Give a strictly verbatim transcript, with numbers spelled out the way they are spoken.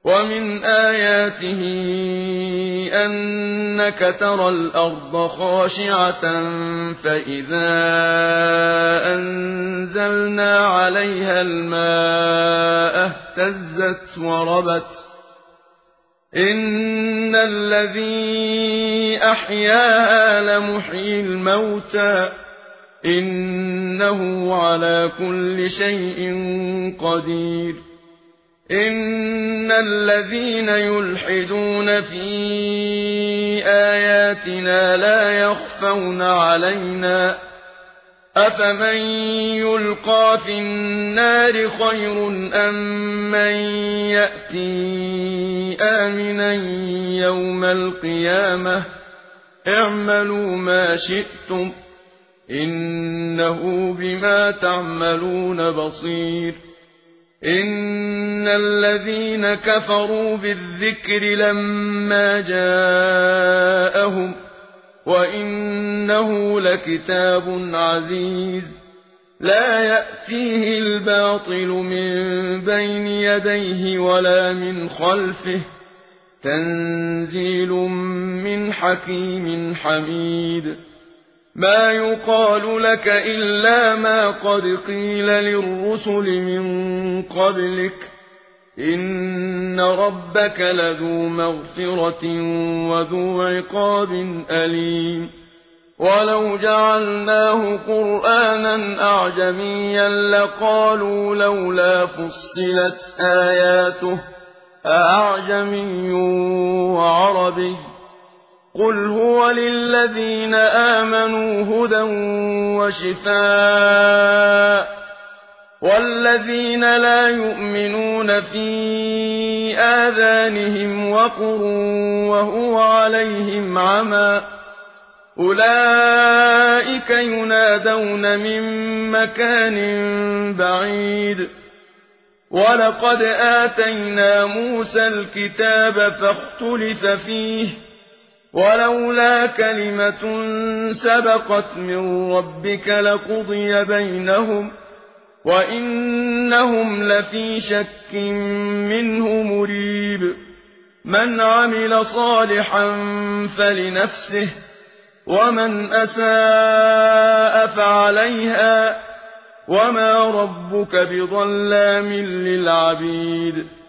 ومن آياته أنك ترى الأرض خاشعة فإذا أنزلنا عليها الماء اهتزت وربت إن الذي أحياها لمحيي الموتى إنه على كل شيء قدير إن الذين يلحدون في آياتنا لا يخفون علينا أفمن يلقى في النار خير أم من يأتي آمنا يوم القيامة اعملوا ما شئتم إنه بما تعملون بصير إن الذين كفروا بالذكر لما جاءهم وإنه لكتاب عزيز لا يأتيه الباطل من بين يديه ولا من خلفه تنزيل من حكيم حميد ما يقال لك إلا ما قد قيل للرسل من قبلك إن ربك لذو مغفرة وذو عقاب أليم ولو جعلناه قرآنا أعجميا لقالوا لولا فصلت آياته أعجمي وعربي قل هو للذين آمنوا هدى وشفاء والذين لا يؤمنون في آذانهم وقر وهو عليهم عمى أولئك ينادون من مكان بعيد ولقد آتينا موسى الكتاب فاختلف فيه ولولا كلمة سبقت من ربك لقضي بينهم وإنهم لفي شك منه مريب من عمل صالحا فلنفسه ومن أساء فعليها وما ربك بظلام للعبيد